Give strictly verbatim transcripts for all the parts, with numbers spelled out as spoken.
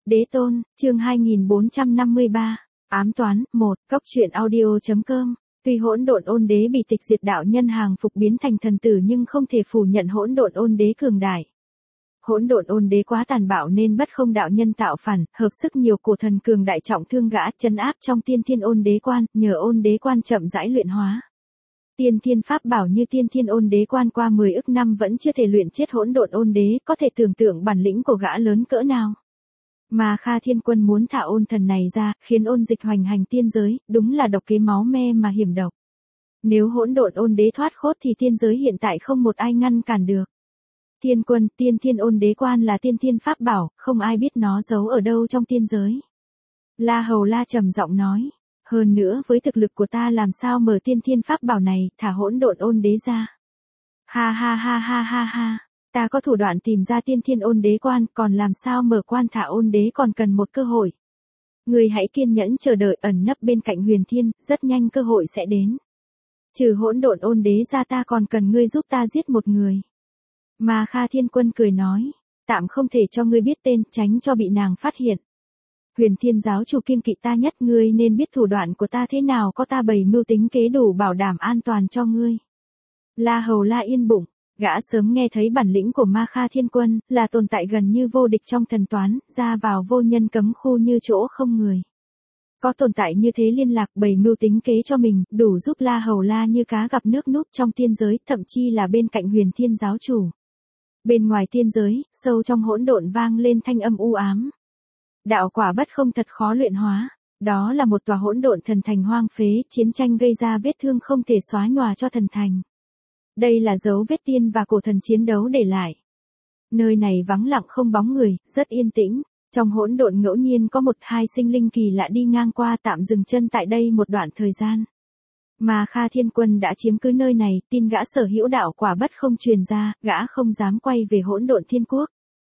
Đế tôn, chương hai nghìn bốn trăm năm mươi ba, ám toán, một, cốc truyện audio.com. Tuy hỗn độn ôn đế bị tịch diệt đạo nhân hàng phục biến thành thần tử nhưng không thể phủ nhận hỗn độn ôn đế cường đại. Hỗn độn ôn đế quá tàn bạo nên bất không đạo nhân tạo phản, hợp sức nhiều cổ thần cường đại trọng thương gã trấn áp trong tiên thiên ôn đế quan, nhờ ôn đế quan chậm rãi luyện hóa. Tiên thiên pháp bảo như tiên thiên ôn đế quan qua mười ức năm vẫn chưa thể luyện chết hỗn độn ôn đế, có thể tưởng tượng bản lĩnh của gã lớn cỡ nào. Mà Kha Thiên Quân muốn thả ôn thần này ra, khiến ôn dịch hoành hành tiên giới, đúng là độc kế máu me mà hiểm độc. Nếu hỗn độn ôn đế thoát khốt thì tiên giới hiện tại không một ai ngăn cản được. Thiên Quân, tiên thiên ôn đế quan là tiên thiên pháp bảo, không ai biết nó giấu ở đâu trong tiên giới. La Hầu La trầm giọng nói, hơn nữa với thực lực của ta làm sao mở tiên thiên pháp bảo này, thả hỗn độn ôn đế ra. Ha ha ha ha ha ha. Ta có thủ đoạn tìm ra tiên thiên ôn đế quan, còn làm sao mở quan thả ôn đế còn cần một cơ hội. Ngươi hãy kiên nhẫn chờ đợi ẩn nấp bên cạnh huyền thiên, rất nhanh cơ hội sẽ đến. Trừ hỗn độn ôn đế ra ta còn cần ngươi giúp ta giết một người. Mà Kha Thiên Quân cười nói, tạm không thể cho ngươi biết tên, tránh cho bị nàng phát hiện. Huyền thiên giáo chủ kiêng kỵ ta nhất, ngươi nên biết thủ đoạn của ta thế nào, có ta bày mưu tính kế đủ bảo đảm an toàn cho ngươi. La Hầu La yên bụng. Gã sớm nghe thấy bản lĩnh của Ma Kha Thiên Quân, là tồn tại gần như vô địch trong thần toán, ra vào vô nhân cấm khu như chỗ không người. Có tồn tại như thế liên lạc bày mưu tính kế cho mình, đủ giúp La Hầu La như cá gặp nước núp trong tiên giới, thậm chi là bên cạnh huyền thiên giáo chủ. Bên ngoài tiên giới, sâu trong hỗn độn vang lên thanh âm u ám. Đạo quả bất không thật khó luyện hóa, đó là một tòa hỗn độn thần thành hoang phế, chiến tranh gây ra vết thương không thể xóa nhòa cho thần thành. Đây là dấu vết tiên và cổ thần chiến đấu để lại. Nơi này vắng lặng không bóng người, rất yên tĩnh. Trong hỗn độn ngẫu nhiên có một hai sinh linh kỳ lạ đi ngang qua, tạm dừng chân tại đây một đoạn thời gian. Mà Kha Thiên Quân đã chiếm cứ nơi này, tin gã sở hữu đạo quả bất không truyền ra, gã không dám quay về hỗn độn thiên quốc.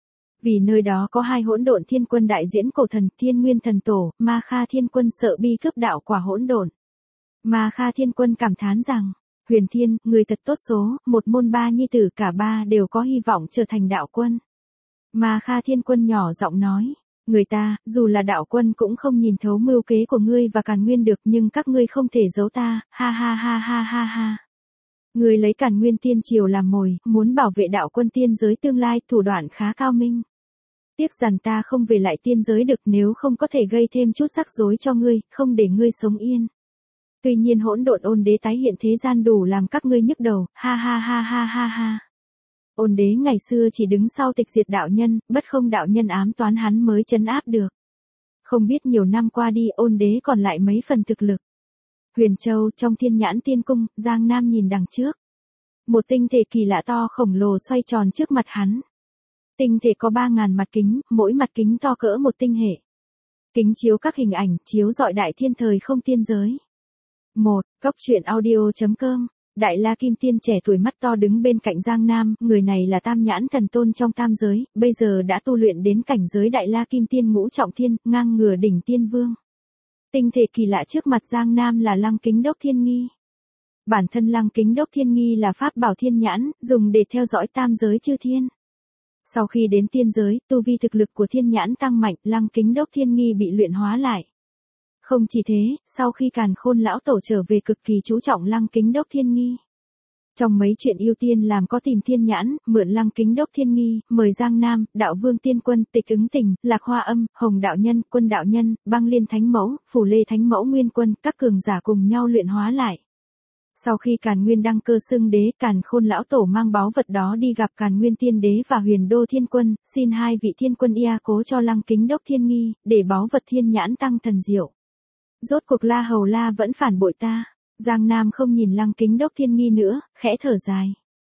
Vì nơi đó có hai hỗn độn thiên quân đại diễn cổ thần, Thiên Nguyên thần tổ, Ma Kha Thiên Quân sợ bi cướp đạo quả hỗn độn. Ma Kha Thiên Quân cảm thán rằng, Huyền Thiên, người thật tốt số, một môn ba nhi tử cả ba đều có hy vọng trở thành đạo quân. Mà Kha Thiên Quân nhỏ giọng nói, người ta, dù là đạo quân cũng không nhìn thấu mưu kế của ngươi và Càn Nguyên được, nhưng các ngươi không thể giấu ta, ha ha ha ha ha ha. Ngươi lấy Càn Nguyên tiên triều làm mồi, muốn bảo vệ đạo quân tiên giới tương lai, thủ đoạn khá cao minh. Tiếc rằng ta không về lại tiên giới được, nếu không có thể gây thêm chút rắc rối cho ngươi, không để ngươi sống yên. Tuy nhiên hỗn độn ôn đế tái hiện thế gian đủ làm các ngươi nhức đầu, ha ha ha ha ha ha. Ôn đế ngày xưa chỉ đứng sau tịch diệt đạo nhân, bất không đạo nhân ám toán hắn mới trấn áp được. Không biết nhiều năm qua đi ôn đế còn lại mấy phần thực lực. Huyền Châu trong Thiên Nhãn Tiên Cung, Giang Nam nhìn đằng trước. Một tinh thể kỳ lạ to khổng lồ xoay tròn trước mặt hắn. Tinh thể có ba ngàn mặt kính, mỗi mặt kính to cỡ một tinh hệ. Kính chiếu các hình ảnh, chiếu rọi đại thiên thời không tiên giới. một. Cốc truyện audio.com. Đại La Kim Tiên trẻ tuổi mắt to đứng bên cạnh Giang Nam, người này là Tam Nhãn Thần Tôn trong tam giới, bây giờ đã tu luyện đến cảnh giới Đại La Kim Tiên ngũ trọng thiên, ngang ngửa đỉnh tiên vương. Tinh thể kỳ lạ trước mặt Giang Nam là Lăng Kính Đốc Thiên Nghi. Bản thân Lăng Kính Đốc Thiên Nghi là pháp bảo thiên nhãn, dùng để theo dõi tam giới chư thiên. Sau khi đến tiên giới, tu vi thực lực của thiên nhãn tăng mạnh, Lăng Kính Đốc Thiên Nghi bị luyện hóa lại. Không chỉ thế, sau khi Càn Khôn lão tổ trở về cực kỳ chú trọng Lăng Kính Đốc Thiên Nghi. Trong mấy chuyện ưu tiên làm có tìm thiên nhãn, mượn Lăng Kính Đốc Thiên Nghi, mời Giang Nam, Đạo Vương Tiên Quân, Tịch Ứng Tình, Lạc Hoa Âm, Hồng Đạo Nhân, Quân Đạo Nhân, Băng Liên Thánh Mẫu, Phủ Lê Thánh Mẫu Nguyên Quân, các cường giả cùng nhau luyện hóa lại. Sau khi Càn Nguyên đăng cơ xưng đế, Càn Khôn lão tổ mang báu vật đó đi gặp Càn Nguyên Tiên Đế và Huyền Đô Thiên Quân, xin hai vị thiên quân ia cố cho Lăng Kính Đốc Thiên Nghi, để báu vật thiên nhãn tăng thần diệu. Rốt cuộc La Hầu La vẫn phản bội ta. Giang Nam không nhìn Lăng Kính Đốc Thiên Nghi nữa, khẽ thở dài.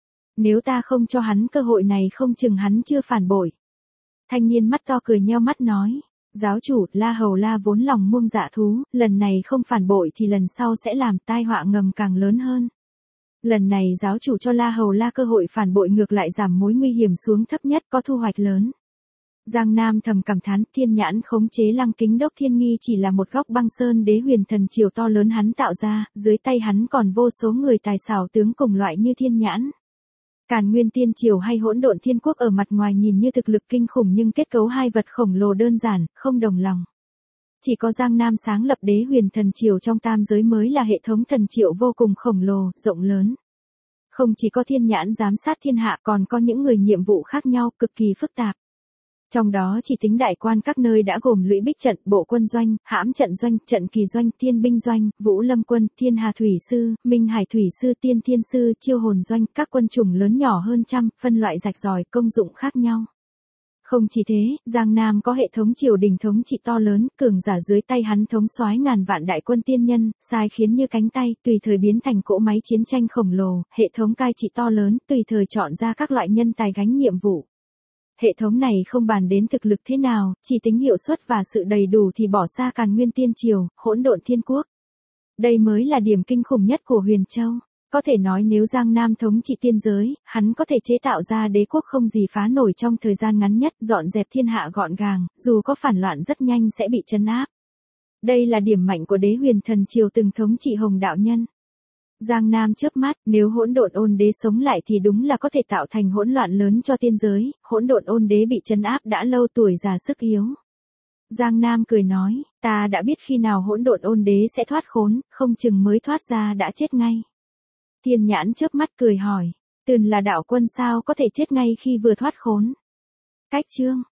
Nếu ta không cho hắn cơ hội này không chừng hắn chưa phản bội. Thanh niên mắt to cười nheo mắt nói. Giáo chủ, La Hầu La vốn lòng muông dạ thú, lần này không phản bội thì lần sau sẽ làm tai họa ngầm càng lớn hơn. Lần này giáo chủ cho La Hầu La cơ hội phản bội ngược lại giảm mối nguy hiểm xuống thấp nhất, có thu hoạch lớn. Giang Nam thầm cảm thán, thiên nhãn khống chế Lăng Kính Đốc Thiên Nghi chỉ là một góc băng sơn đế huyền thần triều to lớn hắn tạo ra, dưới tay hắn còn vô số người tài xảo tướng cùng loại như thiên nhãn. Càn Nguyên Tiên Triều hay Hỗn Độn Thiên Quốc ở mặt ngoài nhìn như thực lực kinh khủng nhưng kết cấu hai vật khổng lồ đơn giản, không đồng lòng. Chỉ có Giang Nam sáng lập Đế Huyền Thần Triều trong tam giới mới là hệ thống thần triệu vô cùng khổng lồ, rộng lớn. Không chỉ có thiên nhãn giám sát thiên hạ còn có những người nhiệm vụ khác nhau cực kỳ phức tạp. Trong đó chỉ tính đại quan các nơi đã gồm Lũy Bích trận, Bộ quân doanh, Hãm trận doanh, Trận kỳ doanh, Thiên binh doanh, Vũ lâm quân, Thiên hà thủy sư, Minh hải thủy sư, Tiên thiên sư, Chiêu hồn doanh, các quân chủng lớn nhỏ hơn trăm, phân loại rạch ròi, công dụng khác nhau. Không chỉ thế, Giang Nam có hệ thống triều đình thống trị to lớn, cường giả dưới tay hắn thống soái ngàn vạn đại quân tiên nhân, sai khiến như cánh tay, tùy thời biến thành cỗ máy chiến tranh khổng lồ, hệ thống cai trị to lớn, tùy thời chọn ra các loại nhân tài gánh nhiệm vụ. Hệ thống này không bàn đến thực lực thế nào, chỉ tính hiệu suất và sự đầy đủ thì bỏ xa Càn Nguyên Tiên Triều, Hỗn Độn Thiên Quốc. Đây mới là điểm kinh khủng nhất của Huyền Châu. Có thể nói nếu Giang Nam thống trị tiên giới, hắn có thể chế tạo ra đế quốc không gì phá nổi trong thời gian ngắn nhất, dọn dẹp thiên hạ gọn gàng, dù có phản loạn rất nhanh sẽ bị trấn áp. Đây là điểm mạnh của Đế Huyền Thần Triều từng thống trị Hồng đạo nhân. Giang Nam chớp mắt, nếu Hỗn Độn Ôn Đế sống lại thì đúng là có thể tạo thành hỗn loạn lớn cho tiên giới, Hỗn Độn Ôn Đế bị trấn áp đã lâu tuổi già sức yếu. Giang Nam cười nói, ta đã biết khi nào Hỗn Độn Ôn Đế sẽ thoát khốn, không chừng mới thoát ra đã chết ngay. Thiên nhãn chớp mắt cười hỏi, Tườn là đạo quân sao có thể chết ngay khi vừa thoát khốn. Cách chương